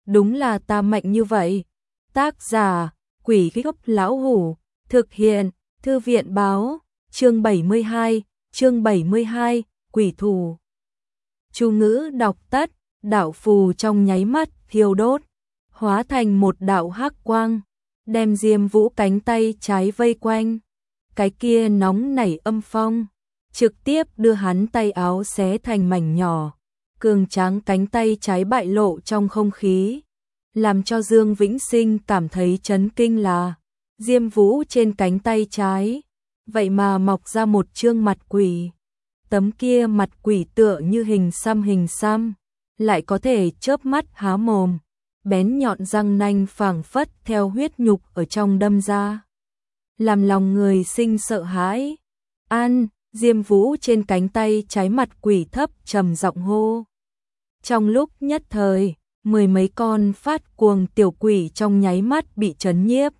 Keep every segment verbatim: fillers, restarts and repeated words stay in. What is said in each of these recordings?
đúng là ta mạnh như vậy. Tác giả, Quỷ Gốc Lão Hủ, thực hiện, Thư viện Báo, chương bảy mươi hai, chương bảy mươi hai, Quỷ Thù. Chú ngữ đọc tắt, đạo phù trong nháy mắt thiêu đốt, hóa thành một đạo hắc quang, đem Diêm Vũ cánh tay trái vây quanh. Cái kia nóng nảy âm phong, trực tiếp đưa hắn tay áo xé thành mảnh nhỏ, cường tráng cánh tay trái bại lộ trong không khí, làm cho Dương Vĩnh Sinh cảm thấy chấn kinh là Diêm Vũ trên cánh tay trái, vậy mà mọc ra một trương mặt quỷ. Tấm kia mặt quỷ tựa như hình xăm hình xăm, lại có thể chớp mắt há mồm, bén nhọn răng nanh phảng phất theo huyết nhục ở trong đâm ra, làm lòng người sinh sợ hãi. An, Diêm Vũ trên cánh tay trái mặt quỷ thấp trầm giọng hô. Trong lúc nhất thời, mười mấy con phát cuồng tiểu quỷ trong nháy mắt bị chấn nhiếp,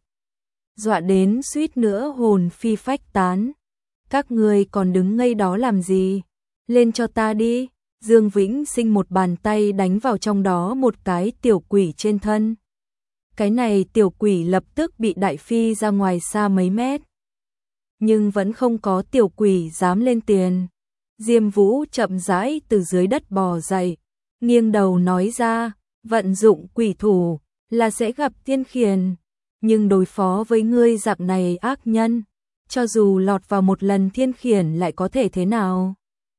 dọa đến suýt nữa hồn phi phách tán. Các ngươi còn đứng ngây đó làm gì? Lên cho ta đi! Dương Vĩnh Sinh một bàn tay đánh vào trong đó một cái tiểu quỷ trên thân. Cái này tiểu quỷ lập tức bị đại phi ra ngoài xa mấy mét. Nhưng vẫn không có tiểu quỷ dám lên tiền. Diêm Vũ chậm rãi từ dưới đất bò dậy, nghiêng đầu nói ra, vận dụng quỷ thủ là sẽ gặp tiên khiển, nhưng đối phó với ngươi dạng này ác nhân, cho dù lọt vào một lần thiên khiển lại có thể thế nào?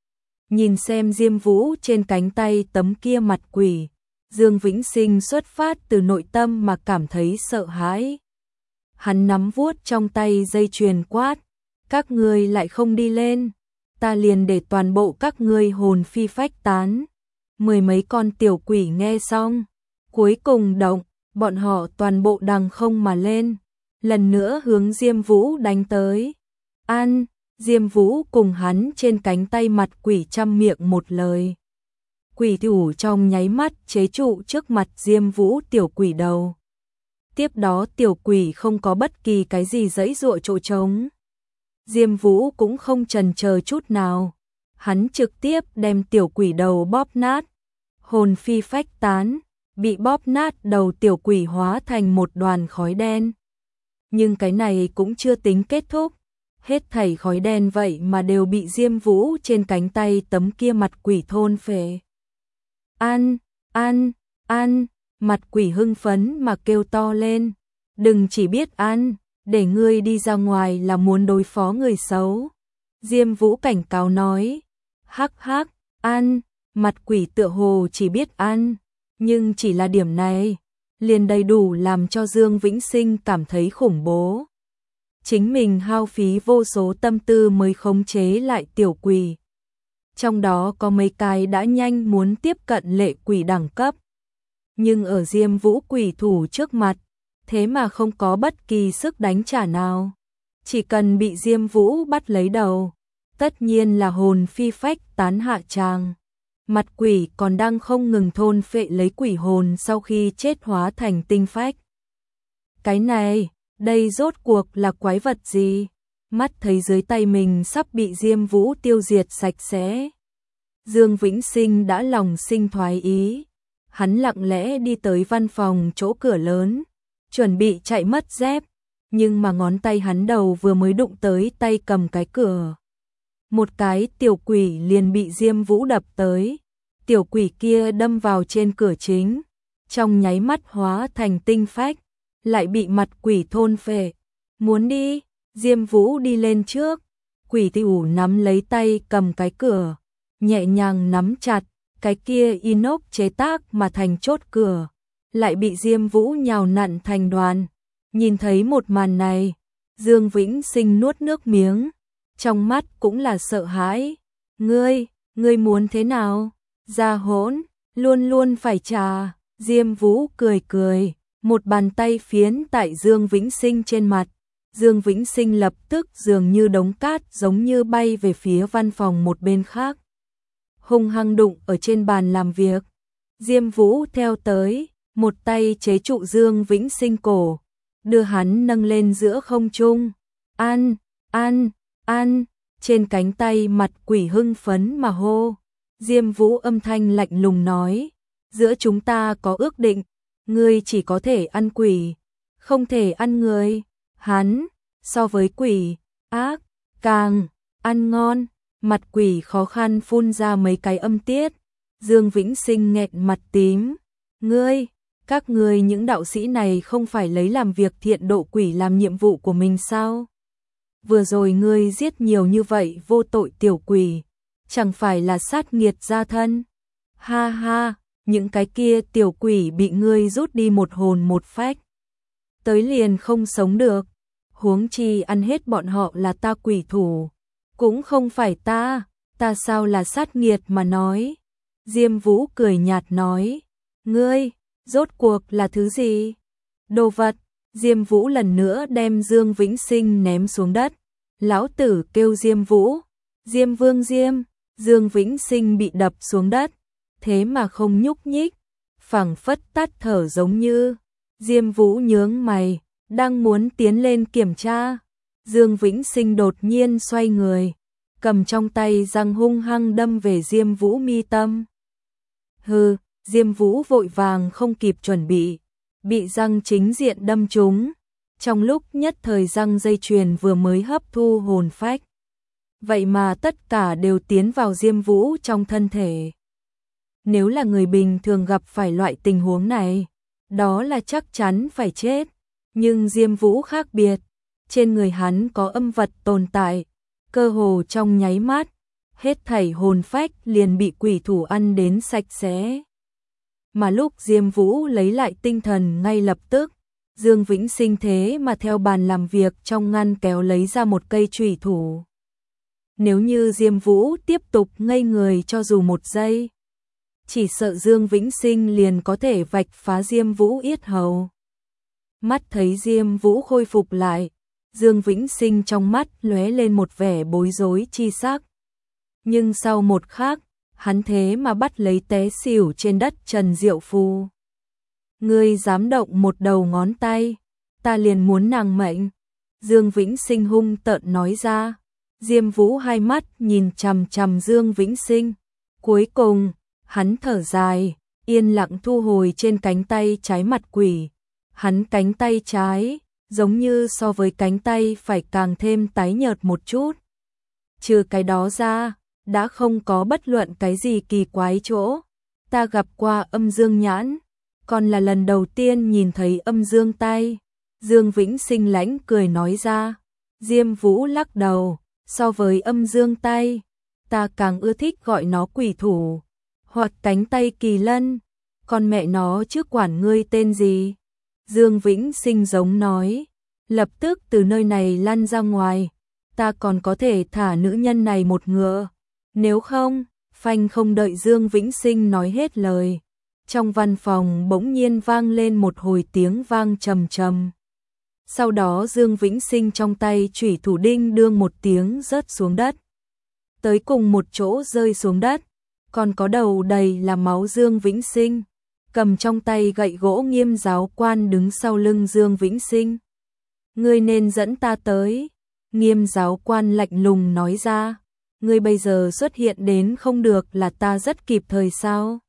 Nhìn xem Diêm Vũ trên cánh tay tấm kia mặt quỷ, Dương Vĩnh Sinh xuất phát từ nội tâm mà cảm thấy sợ hãi. Hắn nắm vuốt trong tay dây chuyền quát, các ngươi lại không đi lên, ta liền để toàn bộ các ngươi hồn phi phách tán. Mười mấy con tiểu quỷ nghe xong, cuối cùng động, bọn họ toàn bộ đằng không mà lên, lần nữa hướng Diêm Vũ đánh tới. An, Diêm Vũ cùng hắn trên cánh tay mặt quỷ trăm miệng một lời. Quỷ thủ trong nháy mắt chế trụ trước mặt Diêm Vũ tiểu quỷ đầu. Tiếp đó tiểu quỷ không có bất kỳ cái gì giãy giụa chỗ trống. Diêm Vũ cũng không chần chờ chút nào, hắn trực tiếp đem tiểu quỷ đầu bóp nát, hồn phi phách tán, bị bóp nát đầu tiểu quỷ hóa thành một đoàn khói đen. Nhưng cái này cũng chưa tính kết thúc, hết thảy khói đen vậy mà đều bị Diêm Vũ trên cánh tay tấm kia mặt quỷ thôn phệ. An, an, an, mặt quỷ hưng phấn mà kêu to lên, đừng chỉ biết ăn, để ngươi đi ra ngoài là muốn đối phó người xấu. Diêm Vũ cảnh cáo nói, hắc hắc, ăn, mặt quỷ tựa hồ chỉ biết ăn, nhưng chỉ là điểm này, liền đầy đủ làm cho Dương Vĩnh Sinh cảm thấy khủng bố. Chính mình hao phí vô số tâm tư mới khống chế lại tiểu quỷ. Trong đó có mấy cái đã nhanh muốn tiếp cận lệ quỷ đẳng cấp. Nhưng ở Diêm Vũ quỷ thủ trước mặt, thế mà không có bất kỳ sức đánh trả nào. Chỉ cần bị Diêm Vũ bắt lấy đầu, tất nhiên là hồn phi phách tán hạ tràng. Mặt quỷ còn đang không ngừng thôn phệ lấy quỷ hồn sau khi chết hóa thành tinh phách. Cái này, đây rốt cuộc là quái vật gì? Mắt thấy dưới tay mình sắp bị Diêm Vũ tiêu diệt sạch sẽ. Dương Vĩnh Sinh đã lòng sinh thoái ý. Hắn lặng lẽ đi tới văn phòng chỗ cửa lớn, chuẩn bị chạy mất dép, nhưng mà ngón tay hắn đầu vừa mới đụng tới tay cầm cái cửa. Một cái tiểu quỷ liền bị Diêm Vũ đập tới, tiểu quỷ kia đâm vào trên cửa chính, trong nháy mắt hóa thành tinh phách, lại bị mặt quỷ thôn phệ. Muốn đi, Diêm Vũ đi lên trước, quỷ tiểu nắm lấy tay cầm cái cửa, nhẹ nhàng nắm chặt, cái kia inox chế tác mà thành chốt cửa, lại bị Diêm Vũ nhào nặn thành đoàn. Nhìn thấy một màn này, Dương Vĩnh Sinh nuốt nước miếng, trong mắt cũng là sợ hãi. Ngươi, ngươi muốn thế nào? Ra hỗn, luôn luôn phải trả. Diêm Vũ cười cười, một bàn tay phiến tại Dương Vĩnh Sinh trên mặt. Dương Vĩnh Sinh lập tức dường như đống cát giống như bay về phía văn phòng một bên khác, hung hăng đụng ở trên bàn làm việc. Diêm Vũ theo tới, một tay chế trụ Dương Vĩnh Sinh cổ, đưa hắn nâng lên giữa không trung. An, an, an, trên cánh tay mặt quỷ hưng phấn mà hô. Diêm Vũ âm thanh lạnh lùng nói, giữa chúng ta có ước định, ngươi chỉ có thể ăn quỷ, không thể ăn người. Hắn, so với quỷ, ác, càng, ăn ngon. Mặt quỷ khó khăn phun ra mấy cái âm tiết. Dương Vĩnh Sinh nghẹn mặt tím. Ngươi, các ngươi những đạo sĩ này không phải lấy làm việc thiện độ quỷ làm nhiệm vụ của mình sao? Vừa rồi ngươi giết nhiều như vậy vô tội tiểu quỷ, chẳng phải là sát nghiệt gia thân? Ha ha, những cái kia tiểu quỷ bị ngươi rút đi một hồn một phách, tới liền không sống được, huống chi ăn hết bọn họ là ta quỷ thủ, cũng không phải ta, ta sao là sát nghiệt mà nói. Diêm Vũ cười nhạt nói, ngươi, rốt cuộc là thứ gì? Đồ vật. Diêm Vũ lần nữa đem Dương Vĩnh Sinh ném xuống đất. Lão tử kêu Diêm Vũ, Diêm Vương Diêm. Dương Vĩnh Sinh bị đập xuống đất, thế mà không nhúc nhích, phảng phất tắt thở giống như. Diêm Vũ nhướng mày, đang muốn tiến lên kiểm tra. Dương Vĩnh Sinh đột nhiên xoay người, cầm trong tay răng hung hăng đâm về Diêm Vũ mi tâm. Hừ, Diêm Vũ vội vàng không kịp chuẩn bị, bị răng chính diện đâm trúng. Trong lúc nhất thời răng dây chuyền vừa mới hấp thu hồn phách, vậy mà tất cả đều tiến vào Diêm Vũ trong thân thể. Nếu là người bình thường gặp phải loại tình huống này, đó là chắc chắn phải chết. Nhưng Diêm Vũ khác biệt, trên người hắn có âm vật tồn tại, cơ hồ trong nháy mắt, hết thảy hồn phách liền bị quỷ thủ ăn đến sạch sẽ. Mà lúc Diêm Vũ lấy lại tinh thần ngay lập tức, Dương Vĩnh Sinh thế mà theo bàn làm việc trong ngăn kéo lấy ra một cây chủy thủ. Nếu như Diêm Vũ tiếp tục ngây người cho dù một giây, chỉ sợ Dương Vĩnh Sinh liền có thể vạch phá Diêm Vũ yết hầu. Mắt thấy Diêm Vũ khôi phục lại, Dương Vĩnh Sinh trong mắt lóe lên một vẻ bối rối chi sắc. Nhưng sau một khắc, hắn thế mà bắt lấy té xỉu trên đất Trần Diệu Phù. Ngươi dám động một đầu ngón tay, ta liền muốn nàng mệnh. Dương Vĩnh Sinh hung tợn nói ra. Diêm Vũ hai mắt nhìn chằm chằm Dương Vĩnh Sinh. Cuối cùng, hắn thở dài, yên lặng thu hồi trên cánh tay trái mặt quỷ. Hắn cánh tay trái, giống như so với cánh tay phải càng thêm tái nhợt một chút. Trừ cái đó ra, đã không có bất luận cái gì kỳ quái chỗ. Ta gặp qua âm dương nhãn, còn là lần đầu tiên nhìn thấy âm dương tay. Dương Vĩnh Sinh lãnh cười nói ra. Diêm Vũ lắc đầu, so với âm dương tay, ta càng ưa thích gọi nó quỷ thủ, hoặc cánh tay kỳ lân. Con mẹ nó chứ quản ngươi tên gì? Dương Vĩnh Sinh giống nói, lập tức từ nơi này lăn ra ngoài, ta còn có thể thả nữ nhân này một ngựa. Nếu không, phanh không đợi Dương Vĩnh Sinh nói hết lời. Trong văn phòng bỗng nhiên vang lên một hồi tiếng vang trầm trầm. Sau đó Dương Vĩnh Sinh trong tay chủy thủ đinh đương một tiếng rớt xuống đất. Tới cùng một chỗ rơi xuống đất, còn có đầu đầy là máu Dương Vĩnh Sinh. Cầm trong tay gậy gỗ Nghiêm Giáo Quan đứng sau lưng Dương Vĩnh Sinh. Ngươi nên dẫn ta tới. Nghiêm Giáo Quan lạnh lùng nói ra. Ngươi bây giờ xuất hiện đến không được là ta rất kịp thời sao?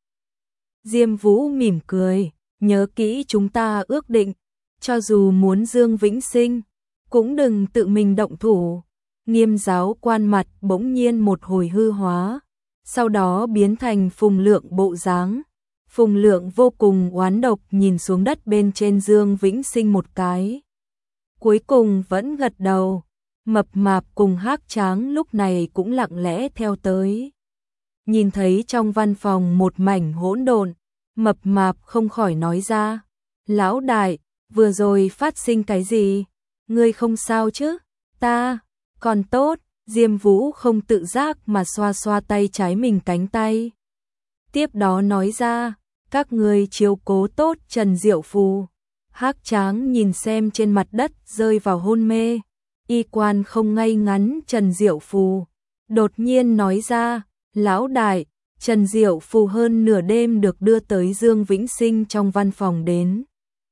Diêm Vũ mỉm cười, nhớ kỹ chúng ta ước định, cho dù muốn Dương Vĩnh Sinh, cũng đừng tự mình động thủ. Nghiêm Giáo Quan mặt bỗng nhiên một hồi hư hóa, sau đó biến thành Phùng Lượng bộ dáng. Phùng Lượng vô cùng oán độc nhìn xuống đất bên trên Dương Vĩnh Sinh một cái. Cuối cùng vẫn gật đầu. Mập Mạp cùng Hắc Tráng lúc này cũng lặng lẽ theo tới. Nhìn thấy trong văn phòng một mảnh hỗn độn, Mập Mạp không khỏi nói ra. Lão đại, vừa rồi phát sinh cái gì? Ngươi không sao chứ? Ta, còn tốt. Diêm Vũ không tự giác mà xoa xoa tay trái mình cánh tay. Tiếp đó nói ra, các ngươi chiếu cố tốt Trần Diệu Phù. Hắc Tráng nhìn xem trên mặt đất rơi vào hôn mê. Y quan không ngay ngắn Trần Diệu Phù. Đột nhiên nói ra, lão đại, Trần Diệu Phù hơn nửa đêm được đưa tới Dương Vĩnh Sinh trong văn phòng đến.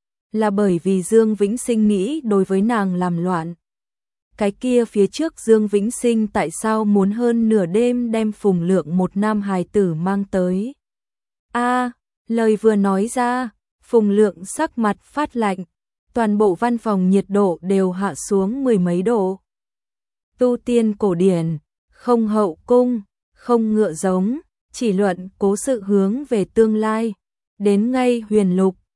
Là bởi vì Dương Vĩnh Sinh nghĩ đối với nàng làm loạn. Cái kia phía trước Dương Vĩnh Sinh tại sao muốn hơn nửa đêm đem Phùng Lượng một nam hài tử mang tới? A, lời vừa nói ra, Phùng Lượng sắc mặt phát lạnh, toàn bộ văn phòng nhiệt độ đều hạ xuống mười mấy độ. Tu tiên cổ điển, không hậu cung, không ngựa giống, chỉ luận cố sự hướng về tương lai. Đến ngay Huyền Lục,